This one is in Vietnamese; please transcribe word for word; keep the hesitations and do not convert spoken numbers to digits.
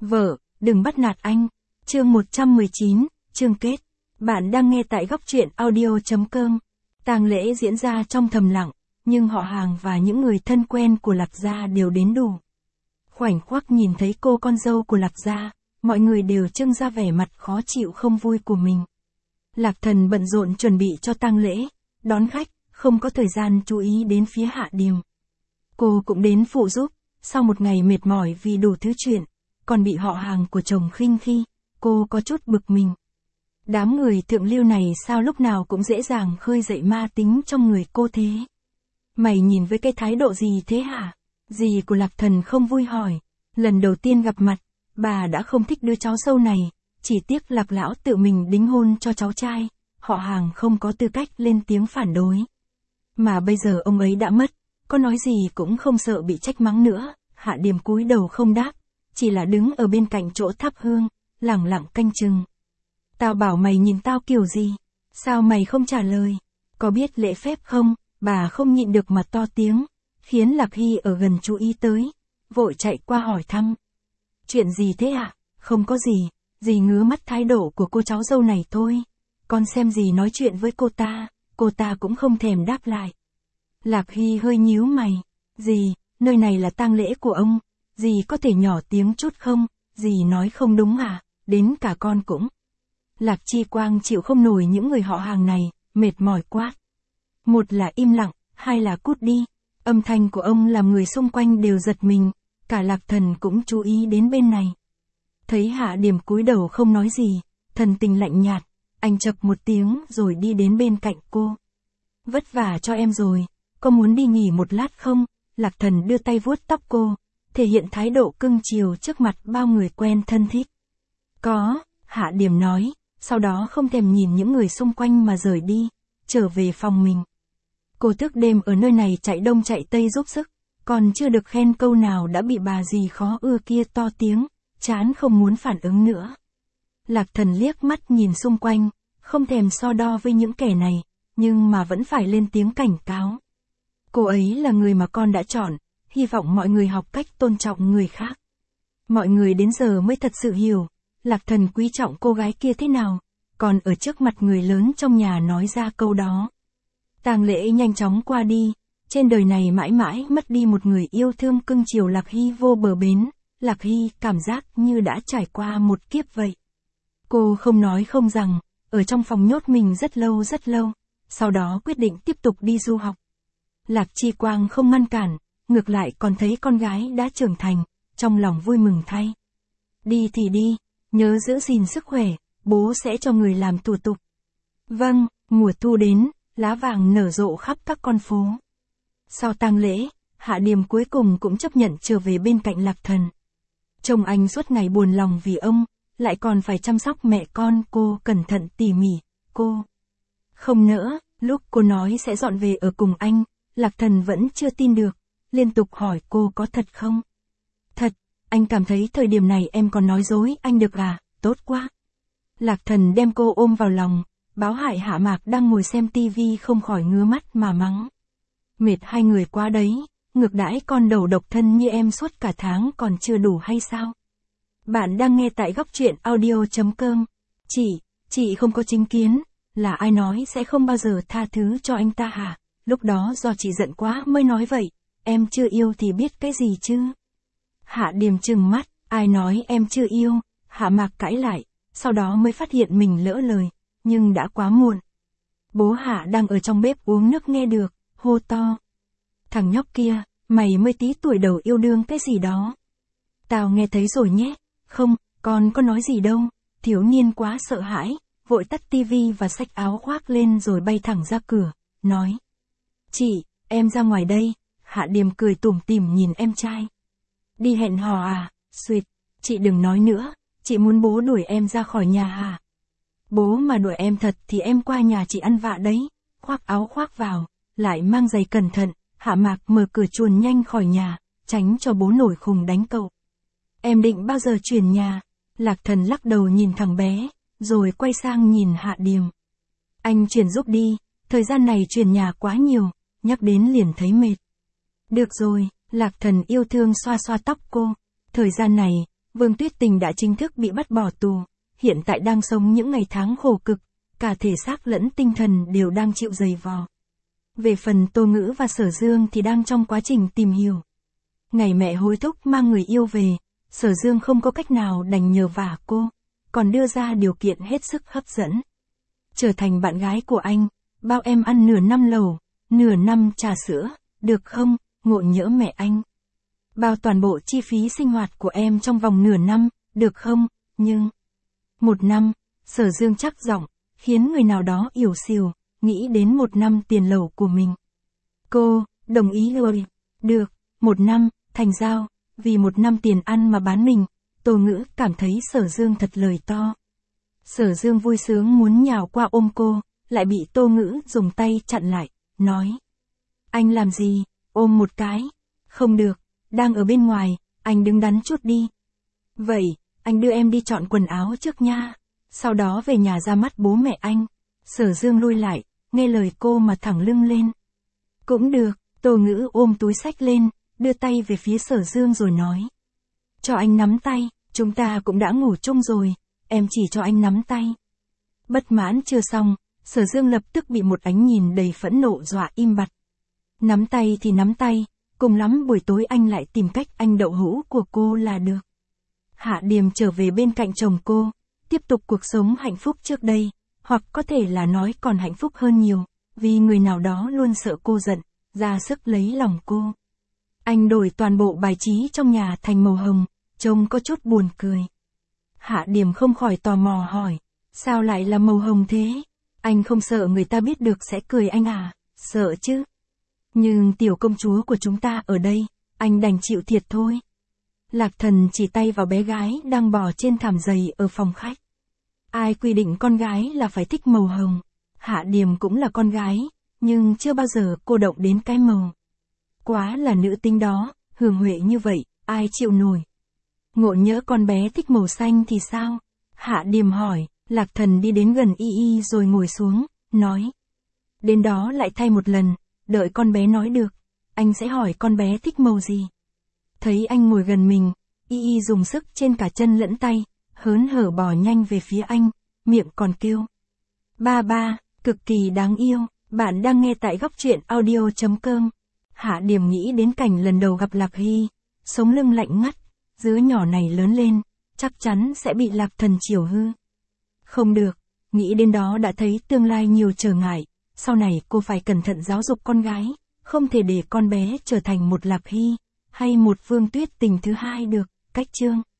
Vợ, đừng bắt nạt anh. Chương một trăm mười chín, chương kết. Bạn đang nghe tại góc truyện audio.com. Tang lễ diễn ra trong thầm lặng, nhưng họ hàng và những người thân quen của Lạc Gia đều đến đủ. Khoảnh khắc nhìn thấy cô con dâu của Lạc Gia, mọi người đều trưng ra vẻ mặt khó chịu không vui của mình. Lạc Thần bận rộn chuẩn bị cho tang lễ, đón khách, không có thời gian chú ý đến phía Hạ Điềm. Cô cũng đến phụ giúp, sau một ngày mệt mỏi vì đủ thứ chuyện, còn bị họ hàng của chồng khinh khi, cô có chút bực mình. Đám người thượng lưu này sao lúc nào cũng dễ dàng khơi dậy ma tính trong người cô thế? Mày nhìn với cái thái độ gì thế hả? Dì của Lạc Thần không vui hỏi. Lần đầu tiên gặp mặt, bà đã không thích đứa cháu dâu này, chỉ tiếc Lạc lão tự mình đính hôn cho cháu trai, họ hàng không có tư cách lên tiếng phản đối. Mà bây giờ ông ấy đã mất, có nói gì cũng không sợ bị trách mắng nữa. Hạ Điềm cúi đầu không đáp, chỉ là đứng ở bên cạnh chỗ thắp hương, lẳng lặng canh chừng. Tao bảo mày nhìn tao kiểu gì? Sao mày không trả lời? Có biết lễ phép không? Bà không nhịn được mà to tiếng, khiến Lạc Hy ở gần chú ý tới, vội chạy qua hỏi thăm. Chuyện gì thế ạ? À? Không có gì, dì ngứa mắt thái độ của cô cháu dâu này thôi. Con xem dì nói chuyện với cô ta, cô ta cũng không thèm đáp lại. Lạc Hy hơi nhíu mày. Dì, nơi này là tang lễ của ông, dì có thể nhỏ tiếng chút không? Dì nói không đúng à? Đến cả con cũng. Lạc Chi Quang chịu không nổi những người họ hàng này, mệt mỏi quát. Một là im lặng, hai là cút đi. Âm thanh của ông làm người xung quanh đều giật mình, cả Lạc Thần cũng chú ý đến bên này. Thấy Hạ Điềm cúi đầu không nói gì, thần tình lạnh nhạt, anh chập một tiếng rồi đi đến bên cạnh cô. Vất vả cho em rồi, có muốn đi nghỉ một lát không? Lạc Thần đưa tay vuốt tóc cô, thể hiện thái độ cưng chiều trước mặt bao người quen thân thích. Có, Hạ Điềm nói, sau đó không thèm nhìn những người xung quanh mà rời đi, trở về phòng mình. Cô thức đêm ở nơi này chạy đông chạy tây giúp sức, còn chưa được khen câu nào đã bị bà dì khó ưa kia to tiếng, chán không muốn phản ứng nữa. Lạc Thần liếc mắt nhìn xung quanh, không thèm so đo với những kẻ này, nhưng mà vẫn phải lên tiếng cảnh cáo. Cô ấy là người mà con đã chọn, hy vọng mọi người học cách tôn trọng người khác. Mọi người đến giờ mới thật sự hiểu, Lạc Thần quý trọng cô gái kia thế nào, còn ở trước mặt người lớn trong nhà nói ra câu đó. Tang lễ nhanh chóng qua đi, trên đời này mãi mãi mất đi một người yêu thương cưng chiều Lạc Hy vô bờ bến, Lạc Hy cảm giác như đã trải qua một kiếp vậy. Cô không nói không rằng, ở trong phòng nhốt mình rất lâu rất lâu, sau đó quyết định tiếp tục đi du học. Lạc Chi Quang không ngăn cản, ngược lại còn thấy con gái đã trưởng thành, trong lòng vui mừng thay. Đi thì đi, nhớ giữ gìn sức khỏe, bố sẽ cho người làm thủ tục. Vâng, mùa thu đến, lá vàng nở rộ khắp các con phố. Sau tang lễ, Hạ Điềm cuối cùng cũng chấp nhận trở về bên cạnh Lạc Thần. Chồng anh suốt ngày buồn lòng vì ông, lại còn phải chăm sóc mẹ con, cô cẩn thận tỉ mỉ, cô không nỡ. Lúc cô nói sẽ dọn về ở cùng anh, Lạc Thần vẫn chưa tin được, liên tục hỏi cô có thật không? Thật, anh cảm thấy thời điểm này em còn nói dối anh được à, tốt quá. Lạc Thần đem cô ôm vào lòng, báo hại Hạ Mạc đang ngồi xem tivi không khỏi ngứa mắt mà mắng. Mệt hai người quá đấy, ngược đãi con đầu độc thân như em suốt cả tháng còn chưa đủ hay sao? Bạn đang nghe tại góc truyện audio.com. Chị, chị không có chính kiến, là ai nói sẽ không bao giờ tha thứ cho anh ta hả? Lúc đó do chị giận quá mới nói vậy, em chưa yêu thì biết cái gì chứ? Hạ Điềm trừng mắt, ai nói em chưa yêu? Hạ Mạc cãi lại, sau đó mới phát hiện mình lỡ lời, nhưng đã quá muộn. Bố Hạ đang ở trong bếp uống nước nghe được, hô to. Thằng nhóc kia, mày mới tí tuổi đầu yêu đương cái gì đó. Tao nghe thấy rồi nhé, không, con có nói gì đâu. Thiếu niên quá sợ hãi, vội tắt tivi và xách áo khoác lên rồi bay thẳng ra cửa, nói. Chị, em ra ngoài đây. Hạ Điềm cười tủm tỉm nhìn em trai. Đi hẹn hò à? Xuyệt, chị đừng nói nữa, chị muốn bố đuổi em ra khỏi nhà à? Bố mà đuổi em thật thì em qua nhà chị ăn vạ đấy. Khoác áo khoác vào, lại mang giày cẩn thận, Hạ Mạc mở cửa chuồn nhanh khỏi nhà, tránh cho bố nổi khùng đánh cậu. Em định bao giờ chuyển nhà? Lạc Thần lắc đầu nhìn thằng bé, rồi quay sang nhìn Hạ Điềm. Anh chuyển giúp đi, thời gian này chuyển nhà quá nhiều, nhắc đến liền thấy mệt. Được rồi, Lạc Thần yêu thương xoa xoa tóc cô. Thời gian này, Vương Tuyết Tình đã chính thức bị bắt bỏ tù, hiện tại đang sống những ngày tháng khổ cực, cả thể xác lẫn tinh thần đều đang chịu dày vò. Về phần Tô Ngữ và Sở Dương thì đang trong quá trình tìm hiểu. Ngày mẹ hối thúc mang người yêu về, Sở Dương không có cách nào đành nhờ vả cô, còn đưa ra điều kiện hết sức hấp dẫn. Trở thành bạn gái của anh, bao em ăn nửa năm lẩu, nửa năm trà sữa, được không, ngộ nhỡ mẹ anh. Bao toàn bộ chi phí sinh hoạt của em trong vòng nửa năm, được không, nhưng... Một năm, Sở Dương chắc giọng, khiến người nào đó ỉu xìu, nghĩ đến một năm tiền lẩu của mình. Cô, đồng ý rồi. Được, một năm, thành giao, vì một năm tiền ăn mà bán mình. Tô Ngữ cảm thấy Sở Dương thật lời to. Sở Dương vui sướng muốn nhào qua ôm cô, lại bị Tô Ngữ dùng tay chặn lại, nói. Anh làm gì, ôm một cái. Không được, đang ở bên ngoài, anh đứng đắn chút đi. Vậy, anh đưa em đi chọn quần áo trước nha. Sau đó về nhà ra mắt bố mẹ anh. Sở Dương lui lại, nghe lời cô mà thẳng lưng lên. Cũng được, Tô Ngữ ôm túi xách lên, đưa tay về phía Sở Dương rồi nói. Cho anh nắm tay, chúng ta cũng đã ngủ chung rồi, em chỉ cho anh nắm tay. Bất mãn chưa xong, Sở Dương lập tức bị một ánh nhìn đầy phẫn nộ dọa im bặt. Nắm tay thì nắm tay, cùng lắm buổi tối anh lại tìm cách anh đậu hũ của cô là được. Hạ Điềm trở về bên cạnh chồng cô, tiếp tục cuộc sống hạnh phúc trước đây, hoặc có thể là nói còn hạnh phúc hơn nhiều, vì người nào đó luôn sợ cô giận, ra sức lấy lòng cô. Anh đổi toàn bộ bài trí trong nhà thành màu hồng, trông có chút buồn cười. Hạ Điềm không khỏi tò mò hỏi, sao lại là màu hồng thế? Anh không sợ người ta biết được sẽ cười anh à? Sợ chứ. Nhưng tiểu công chúa của chúng ta ở đây, anh đành chịu thiệt thôi. Lạc Thần chỉ tay vào bé gái đang bò trên thảm giày ở phòng khách. Ai quy định con gái là phải thích màu hồng? Hạ Điềm cũng là con gái, nhưng chưa bao giờ cô động đến cái màu. Quá là nữ tính đó, hưởng huệ như vậy, ai chịu nổi. Ngộ nhỡ con bé thích màu xanh thì sao? Hạ Điềm hỏi. Lạc Thần đi đến gần Y Y rồi ngồi xuống, nói. Đến đó lại thay một lần, đợi con bé nói được, anh sẽ hỏi con bé thích màu gì. Thấy anh ngồi gần mình, Y Y dùng sức trên cả chân lẫn tay, hớn hở bò nhanh về phía anh, miệng còn kêu. Ba ba, cực kỳ đáng yêu, bạn đang nghe tại góc truyện audio chấm com. Hạ Điềm nghĩ đến cảnh lần đầu gặp Lạc Hy, sống lưng lạnh ngắt, đứa nhỏ này lớn lên, chắc chắn sẽ bị Lạc Thần chiều hư. Không được, nghĩ đến đó đã thấy tương lai nhiều trở ngại, sau này cô phải cẩn thận giáo dục con gái, không thể để con bé trở thành một Lạc Hy, hay một Vương Tuyết Tình thứ hai được, cách chương.